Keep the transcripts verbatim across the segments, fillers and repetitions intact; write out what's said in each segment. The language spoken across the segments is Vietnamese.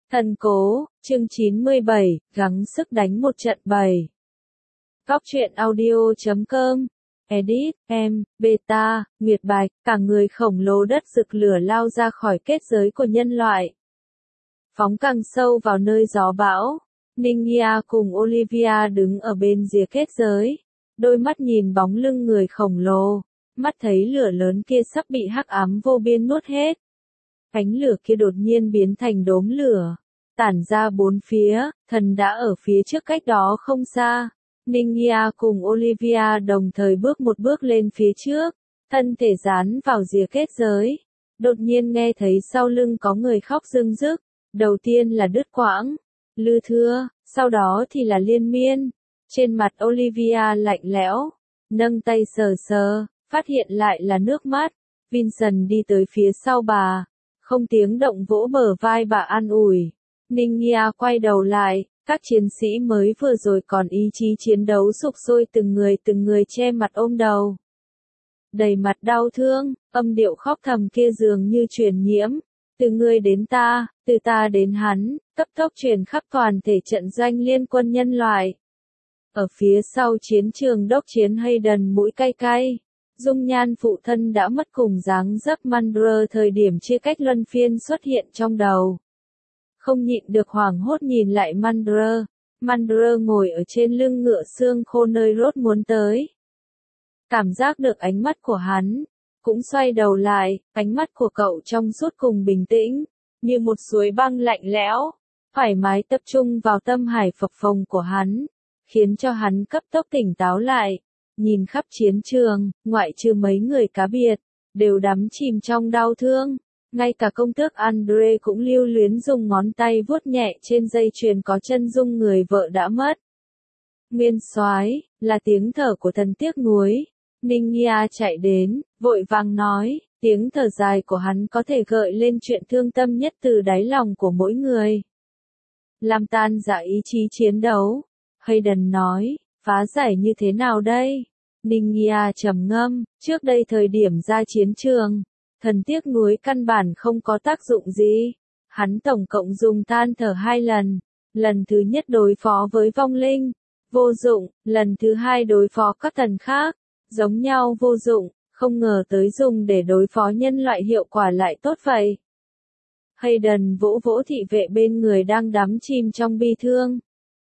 Thần cố, chương chín mươi bảy, gắng sức đánh một trận bầy. Góc truyện audio chấm com, edit, em, beta, Nguyệt Bạch, cả người khổng lồ đất rực lửa lao ra khỏi kết giới của nhân loại. Phóng càng sâu vào nơi gió bão, Ningia cùng Olivia đứng ở bên rìa kết giới, đôi mắt nhìn bóng lưng người khổng lồ, mắt thấy lửa lớn kia sắp bị hắc ám vô biên nuốt hết. Cánh lửa kia đột nhiên biến thành đốm lửa, tản ra bốn phía, thần đã ở phía trước cách đó không xa. Ningia cùng Olivia đồng thời bước một bước lên phía trước, thân thể dán vào rìa kết giới. Đột nhiên nghe thấy sau lưng có người khóc rưng rức, đầu tiên là đứt quãng, lư thưa, sau đó thì là liên miên. Trên mặt Olivia lạnh lẽo, nâng tay sờ sờ, phát hiện lại là nước mắt. Vincent đi tới phía sau bà, không tiếng động vỗ bờ vai bà an ủi. Ningia quay đầu lại, các chiến sĩ mới vừa rồi còn ý chí chiến đấu sục sôi từng người từng người che mặt ôm đầu. Đầy mặt đau thương, âm điệu khóc thầm kia dường như truyền nhiễm, từ ngươi đến ta, từ ta đến hắn, cấp tốc truyền khắp toàn thể trận doanh liên quân nhân loại. Ở phía sau chiến trường đốc chiến Hayden mũi cay cay, dung nhan phụ thân đã mất cùng dáng dấp Mandra thời điểm chia cách luân phiên xuất hiện trong đầu. Không nhịn được hoảng hốt nhìn lại Mandra, Mandra ngồi ở trên lưng ngựa xương khô nơi Rốt muốn tới. Cảm giác được ánh mắt của hắn, cũng xoay đầu lại, ánh mắt của cậu trong suốt cùng bình tĩnh, như một suối băng lạnh lẽo, thoải mái tập trung vào tâm hải phập phồng của hắn, khiến cho hắn cấp tốc tỉnh táo lại, nhìn khắp chiến trường, ngoại trừ mấy người cá biệt, đều đắm chìm trong đau thương. Ngay cả công tước Andre cũng lưu luyến dùng ngón tay vuốt nhẹ trên dây chuyền có chân dung người vợ đã mất. Nguyên soái, là tiếng thở của thần tiếc nuối. Ningia chạy đến, vội vàng nói, tiếng thở dài của hắn có thể gợi lên chuyện thương tâm nhất từ đáy lòng của mỗi người. Làm tan rã ý chí chiến đấu. Hayden nói, phá giải như thế nào đây? Ningia trầm ngâm, trước đây thời điểm ra chiến trường, thần tiếc nuối căn bản không có tác dụng gì. Hắn tổng cộng dùng than thở hai lần. Lần thứ nhất đối phó với vong linh, vô dụng. Lần thứ hai đối phó các thần khác, giống nhau vô dụng. Không ngờ tới dùng để đối phó nhân loại hiệu quả lại tốt vậy. Hayden vỗ vỗ thị vệ bên người đang đắm chìm trong bi thương.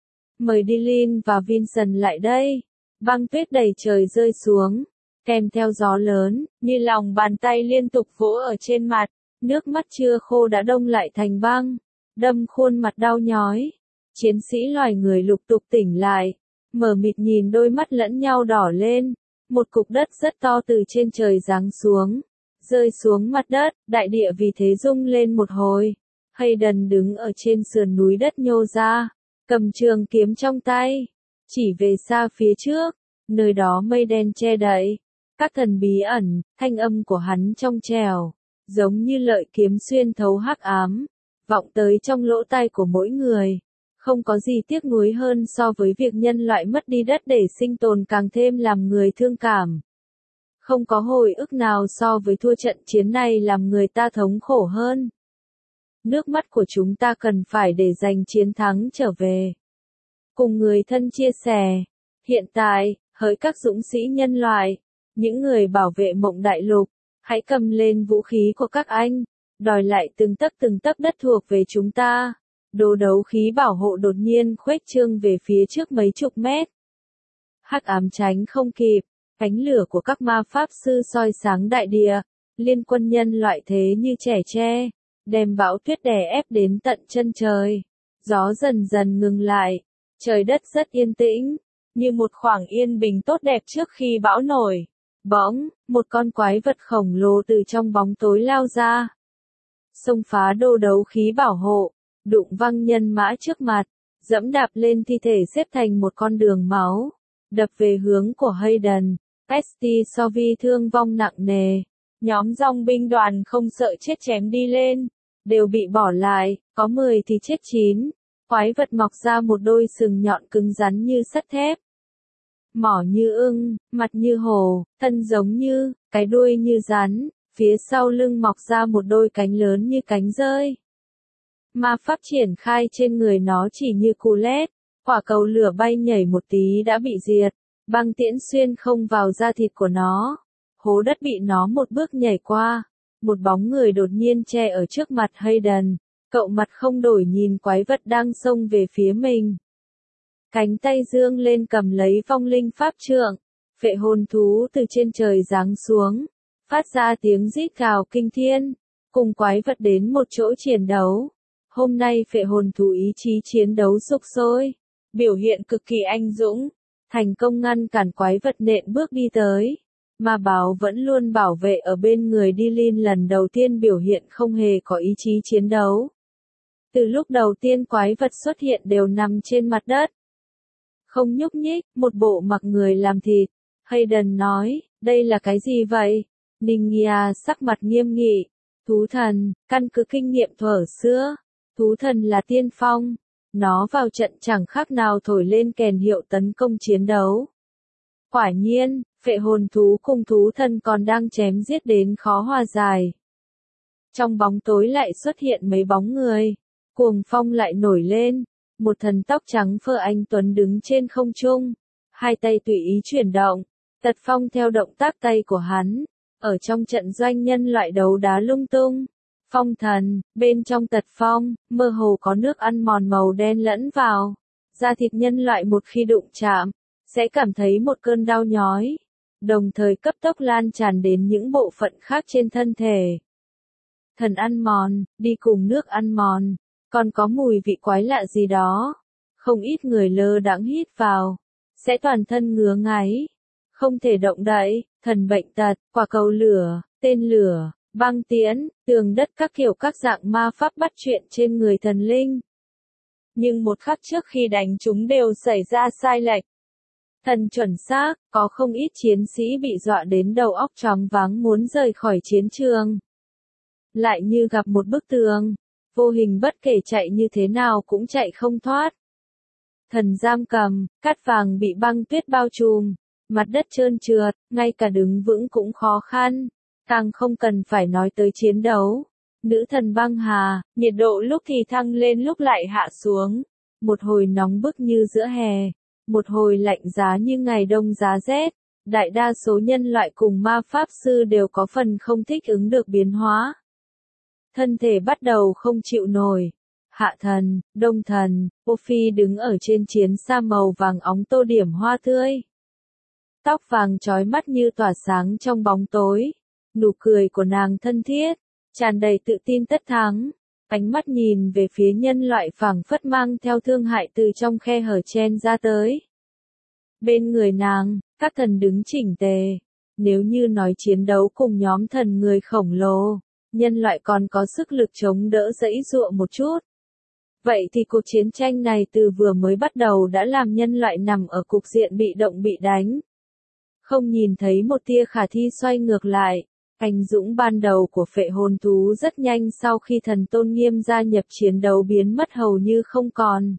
Mời Dylan và Vincent lại đây. Băng tuyết đầy trời rơi xuống, kèm theo gió lớn, như lòng bàn tay liên tục vỗ ở trên mặt, nước mắt chưa khô đã đông lại thành băng, đâm khuôn mặt đau nhói. Chiến sĩ loài người lục tục tỉnh lại, mờ mịt nhìn đôi mắt lẫn nhau đỏ lên, một cục đất rất to từ trên trời giáng xuống, rơi xuống mặt đất, đại địa vì thế rung lên một hồi. Hayden đứng ở trên sườn núi đất nhô ra, cầm trường kiếm trong tay, chỉ về xa phía trước, nơi đó mây đen che đậy. Các thần bí ẩn, thanh âm của hắn trong trẻo, giống như lợi kiếm xuyên thấu hắc ám, vọng tới trong lỗ tai của mỗi người. Không có gì tiếc nuối hơn so với việc nhân loại mất đi đất để sinh tồn càng thêm làm người thương cảm. Không có hồi ức nào so với thua trận chiến này làm người ta thống khổ hơn. Nước mắt của chúng ta cần phải để giành chiến thắng trở về. Cùng người thân chia sẻ. Hiện tại, hỡi các dũng sĩ nhân loại, những người bảo vệ mộng đại lục, hãy cầm lên vũ khí của các anh, đòi lại từng tấc từng tấc đất thuộc về chúng ta. Đồ đấu khí bảo hộ đột nhiên khuếch trương về phía trước mấy chục mét. Hắc ám tránh không kịp, ánh lửa của các ma pháp sư soi sáng đại địa, liên quân nhân loại thế như trẻ tre, đem bão tuyết đè ép đến tận chân trời. Gió dần dần ngừng lại, trời đất rất yên tĩnh, như một khoảng yên bình tốt đẹp trước khi bão nổi. Bỗng, một con quái vật khổng lồ từ trong bóng tối lao ra, xông phá đồ đấu khí bảo hộ, đụng văng nhân mã trước mặt, dẫm đạp lên thi thể xếp thành một con đường máu, đập về hướng của Hayden. Pesty Sovi thương vong nặng nề, nhóm dòng binh đoàn không sợ chết chém đi lên, đều bị bỏ lại, có mười thì chết chín. Quái vật mọc ra một đôi sừng nhọn cứng rắn như sắt thép. Mỏ như ưng, mặt như hổ, thân giống như, cái đuôi như rắn, phía sau lưng mọc ra một đôi cánh lớn như cánh dơi. ma pháp triển khai trên người nó chỉ như cú lét, quả cầu lửa bay nhảy một tí đã bị diệt, băng tiễn xuyên không vào da thịt của nó, hố đất bị nó một bước nhảy qua, một bóng người đột nhiên che ở trước mặt Hayden, cậu mặt không đổi nhìn quái vật đang xông về phía mình. Cánh tay dương lên cầm lấy vong linh pháp trượng, phệ hồn thú từ trên trời giáng xuống, phát ra tiếng rít gào kinh thiên, cùng quái vật đến một chỗ chiến đấu. Hôm nay phệ hồn thú ý chí chiến đấu sục sôi, biểu hiện cực kỳ anh dũng, thành công ngăn cản quái vật nện bước đi tới. Ma báo vẫn luôn bảo vệ ở bên người Dylan lần đầu tiên biểu hiện không hề có ý chí chiến đấu. Từ lúc đầu tiên quái vật xuất hiện đều nằm trên mặt đất. Không nhúc nhích, một bộ mặc người làm thịt. Hayden nói, đây là cái gì vậy? Ningia sắc mặt nghiêm nghị. Thú thần, căn cứ kinh nghiệm thuở xưa. Thú thần là tiên phong. Nó vào trận chẳng khác nào thổi lên kèn hiệu tấn công chiến đấu. Quả nhiên, phệ hồn thú cùng thú thần còn đang chém giết đến khó hòa giải. Trong bóng tối lại xuất hiện mấy bóng người. Cuồng phong lại nổi lên. Một thần tóc trắng phơ anh tuấn đứng trên không trung. Hai tay tùy ý chuyển động. Tật phong theo động tác tay của hắn. Ở trong trận doanh nhân loại đấu đá lung tung. Phong thần, bên trong tật phong, mơ hồ có nước ăn mòn màu đen lẫn vào. Da thịt nhân loại một khi đụng chạm, sẽ cảm thấy một cơn đau nhói. Đồng thời cấp tốc lan tràn đến những bộ phận khác trên thân thể. Thần ăn mòn, đi cùng nước ăn mòn, còn có mùi vị quái lạ gì đó. Không ít người lơ đãng hít vào, sẽ toàn thân ngứa ngáy. Không thể động đậy, thần bệnh tật, quả cầu lửa, tên lửa, băng tiễn, tường đất các kiểu các dạng ma pháp bắt chuyện trên người thần linh. Nhưng một khắc trước khi đánh chúng đều xảy ra sai lệch. Thần chuẩn xác, có không ít chiến sĩ bị dọa đến đầu óc choáng váng muốn rời khỏi chiến trường. Lại như gặp một bức tường, vô hình bất kể chạy như thế nào cũng chạy không thoát. Thần giam cầm, cát vàng bị băng tuyết bao trùm, mặt đất trơn trượt, ngay cả đứng vững cũng khó khăn, càng không cần phải nói tới chiến đấu. Nữ thần băng hà, nhiệt độ lúc thì thăng lên lúc lại hạ xuống, một hồi nóng bức như giữa hè, một hồi lạnh giá như ngày đông giá rét. Đại đa số nhân loại cùng ma pháp sư đều có phần không thích ứng được biến hóa. Thân thể bắt đầu không chịu nổi. Hạ thần, đông thần, Ophi đứng ở trên chiến xa màu vàng óng tô điểm hoa tươi. Tóc vàng chói mắt như tỏa sáng trong bóng tối. Nụ cười của nàng thân thiết, tràn đầy tự tin tất thắng. Ánh mắt nhìn về phía nhân loại phảng phất mang theo thương hại từ trong khe hở chen ra tới. Bên người nàng, các thần đứng chỉnh tề. Nếu như nói chiến đấu cùng nhóm thần người khổng lồ, nhân loại còn có sức lực chống đỡ dãy dụa một chút. Vậy thì cuộc chiến tranh này từ vừa mới bắt đầu đã làm nhân loại nằm ở cục diện bị động bị đánh. Không nhìn thấy một tia khả thi xoay ngược lại. Anh dũng ban đầu của phệ hồn thú rất nhanh sau khi thần tôn nghiêm gia nhập chiến đấu biến mất hầu như không còn.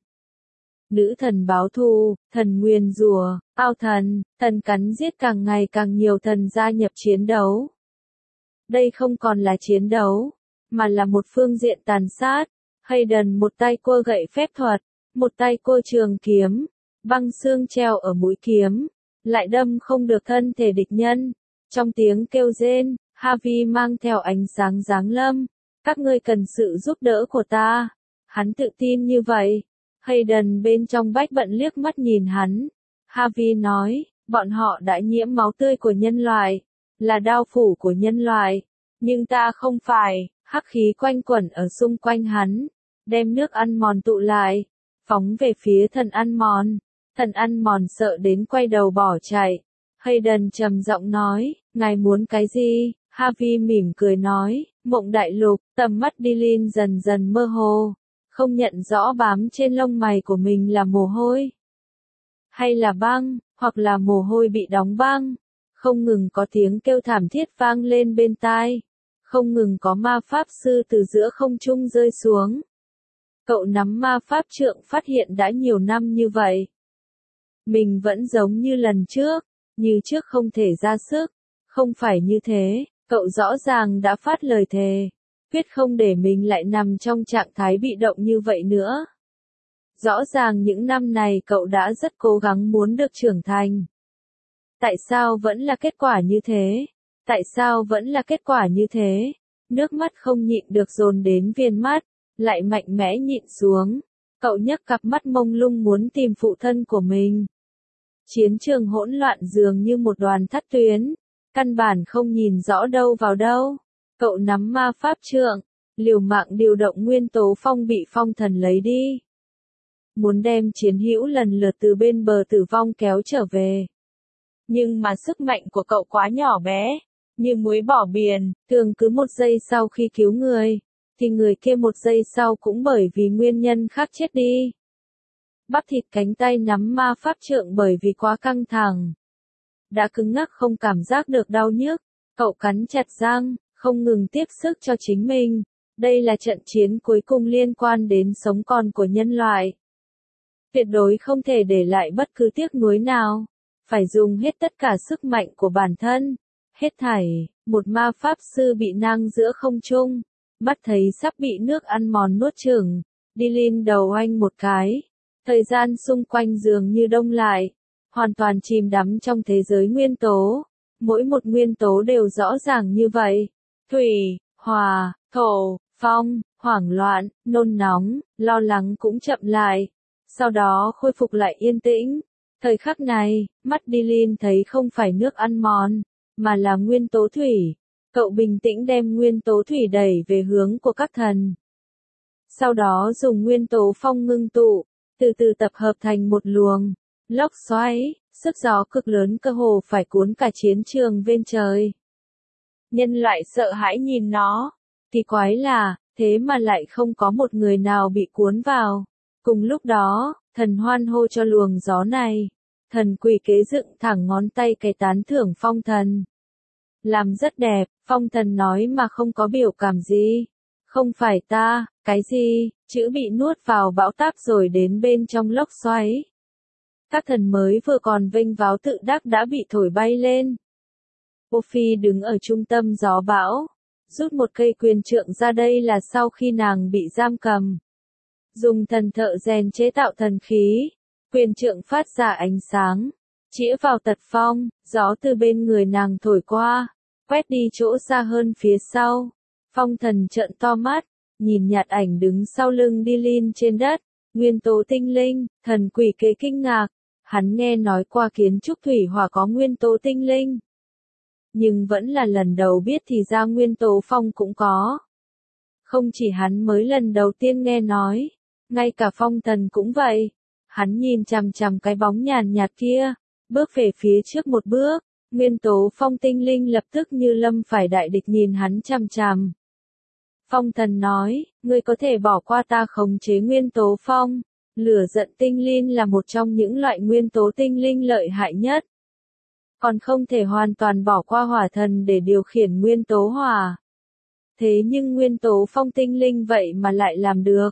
Nữ thần báo thù, thần nguyền rủa, ao thần, thần cắn giết càng ngày càng nhiều thần gia nhập chiến đấu. Đây không còn là chiến đấu, mà là một phương diện tàn sát. Hayden một tay cua gậy phép thuật, một tay cua trường kiếm, băng xương treo ở mũi kiếm, lại đâm không được thân thể địch nhân. Trong tiếng kêu rên, Harvey mang theo ánh sáng giáng lâm. Các ngươi cần sự giúp đỡ của ta. Hắn tự tin như vậy. Hayden bên trong bách bận liếc mắt nhìn hắn. Harvey nói, bọn họ đã nhiễm máu tươi của nhân loại, là đao phủ của nhân loại. Nhưng ta không phải. Hắc khí quanh quẩn ở xung quanh hắn, đem nước ăn mòn tụ lại, phóng về phía thần ăn mòn. Thần ăn mòn sợ đến quay đầu bỏ chạy. Hayden trầm giọng nói, ngài muốn cái gì? Harvey mỉm cười nói, mộng đại lục. Tầm mắt Dylan dần dần mơ hồ, không nhận rõ bám trên lông mày của mình là mồ hôi, hay là băng, hoặc là mồ hôi bị đóng băng. Không ngừng có tiếng kêu thảm thiết vang lên bên tai. Không ngừng có ma pháp sư từ giữa không trung rơi xuống. Cậu nắm ma pháp trượng phát hiện đã nhiều năm như vậy. Mình vẫn giống như lần trước, như trước không thể ra sức. Không phải như thế, cậu rõ ràng đã phát lời thề. quyết không để mình lại nằm trong trạng thái bị động như vậy nữa. Rõ ràng những năm này cậu đã rất cố gắng muốn được trưởng thành. Tại sao vẫn là kết quả như thế? Tại sao vẫn là kết quả như thế? Nước mắt không nhịn được dồn đến viền mắt, lại mạnh mẽ nhịn xuống. Cậu nhấc cặp mắt mông lung muốn tìm phụ thân của mình. Chiến trường hỗn loạn dường như một đoàn thắt tuyến, căn bản không nhìn rõ đâu vào đâu. Cậu nắm ma pháp trượng, liều mạng điều động nguyên tố phong bị phong thần lấy đi. Muốn đem chiến hữu lần lượt từ bên bờ tử vong kéo trở về. Nhưng mà sức mạnh của cậu quá nhỏ bé, như muối bỏ biển, thường cứ một giây sau khi cứu người, thì người kia một giây sau cũng bởi vì nguyên nhân khác chết đi. Bắp thịt cánh tay nắm ma pháp trượng bởi vì quá căng thẳng. Đã cứng ngắc không cảm giác được đau nhức, cậu cắn chặt răng, không ngừng tiếp sức cho chính mình. Đây là trận chiến cuối cùng liên quan đến sống còn của nhân loại. Tuyệt đối không thể để lại bất cứ tiếc nuối nào. Phải dùng hết tất cả sức mạnh của bản thân. Hết thảy, một ma pháp sư bị nang giữa không trung. Mắt thấy sắp bị nước ăn mòn nuốt chửng. Đi lên đầu anh một cái. Thời gian xung quanh dường như đông lại. Hoàn toàn chìm đắm trong thế giới nguyên tố. Mỗi một nguyên tố đều rõ ràng như vậy. Thủy, hỏa, thổ, phong, hoảng loạn, nôn nóng, lo lắng cũng chậm lại. Sau đó khôi phục lại yên tĩnh. Thời khắc này, mắt Dylan thấy không phải nước ăn mòn, mà là nguyên tố thủy. Cậu bình tĩnh đem nguyên tố thủy đẩy về hướng của các thần. Sau đó dùng nguyên tố phong ngưng tụ, từ từ tập hợp thành một luồng, lốc xoáy, sức gió cực lớn cơ hồ phải cuốn cả chiến trường bên trời. Nhân loại sợ hãi nhìn nó, kỳ quái là, thế mà lại không có một người nào bị cuốn vào. Cùng lúc đó, thần hoan hô cho luồng gió này. Thần quỷ kế dựng thẳng ngón tay cái tán thưởng phong thần. Làm rất đẹp, phong thần nói mà không có biểu cảm gì. Không phải ta, cái gì, chữ bị nuốt vào bão táp rồi đến bên trong lốc xoáy. Các thần mới vừa còn vênh váo tự đắc đã bị thổi bay lên. Buffy đứng ở trung tâm gió bão, rút một cây quyền trượng ra, đây là sau khi nàng bị giam cầm. Dùng thần thợ rèn chế tạo thần khí, quyền trượng phát ra ánh sáng, chĩa vào tật phong, gió từ bên người nàng thổi qua, quét đi chỗ xa hơn phía sau. Phong thần trợn to mắt, nhìn nhạt ảnh đứng sau lưng Dylan trên đất, nguyên tố tinh linh, thần quỷ kế kinh ngạc, hắn nghe nói qua kiến trúc thủy hỏa có nguyên tố tinh linh. Nhưng vẫn là lần đầu biết thì ra nguyên tố phong cũng có. Không chỉ hắn mới lần đầu tiên nghe nói, ngay cả phong thần cũng vậy. Hắn nhìn chằm chằm cái bóng nhàn nhạt kia, bước về phía trước một bước, nguyên tố phong tinh linh lập tức như lâm phải đại địch nhìn hắn chằm chằm. Phong thần nói, ngươi có thể bỏ qua ta khống chế nguyên tố phong. Lửa giận tinh linh là một trong những loại nguyên tố tinh linh lợi hại nhất. Còn không thể hoàn toàn bỏ qua hỏa thần để điều khiển nguyên tố hỏa. Thế nhưng nguyên tố phong tinh linh vậy mà lại làm được.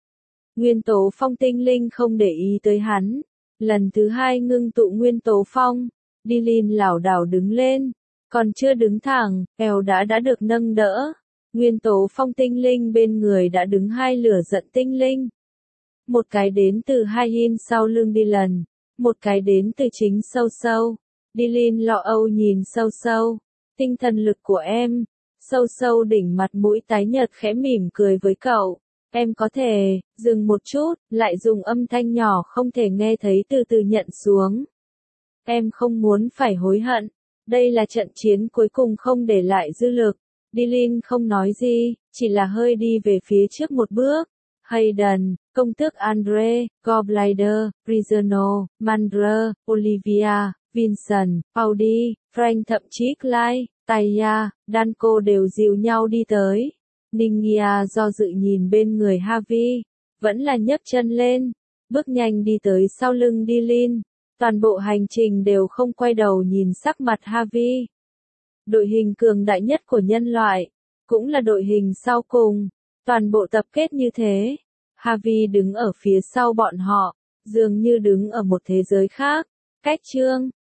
Nguyên tố phong tinh linh không để ý tới hắn. Lần thứ hai ngưng tụ nguyên tố phong, Dylan lảo đảo đứng lên. Còn chưa đứng thẳng, eo đã đã được nâng đỡ. Nguyên tố phong tinh linh bên người đã đứng hai lửa giận tinh linh. Một cái đến từ hai hin sau lưng Dylan, một cái đến từ chính sâu sâu. Dylan lo âu nhìn sâu sâu. Tinh thần lực của em. Sâu sâu đỉnh mặt mũi tái nhợt khẽ mỉm cười với cậu. Em có thể, dừng một chút, lại dùng âm thanh nhỏ không thể nghe thấy từ từ nhận xuống. Em không muốn phải hối hận. Đây là trận chiến cuối cùng không để lại dư lực. Dylan không nói gì, chỉ là hơi đi về phía trước một bước. Hayden, công tước Andre, Goblider, Prisoner, Mandra, Olivia, Vincent, Audi, Frank thậm chí Clyde, Taya, Danko đều dìu nhau đi tới. Ningia do dự nhìn bên người Harvey, vẫn là nhấc chân lên, bước nhanh đi tới sau lưng Dylan. Toàn bộ hành trình đều không quay đầu nhìn sắc mặt Harvey. Đội hình cường đại nhất của nhân loại, cũng là đội hình sau cùng. Toàn bộ tập kết như thế. Harvey đứng ở phía sau bọn họ, dường như đứng ở một thế giới khác. Cách chương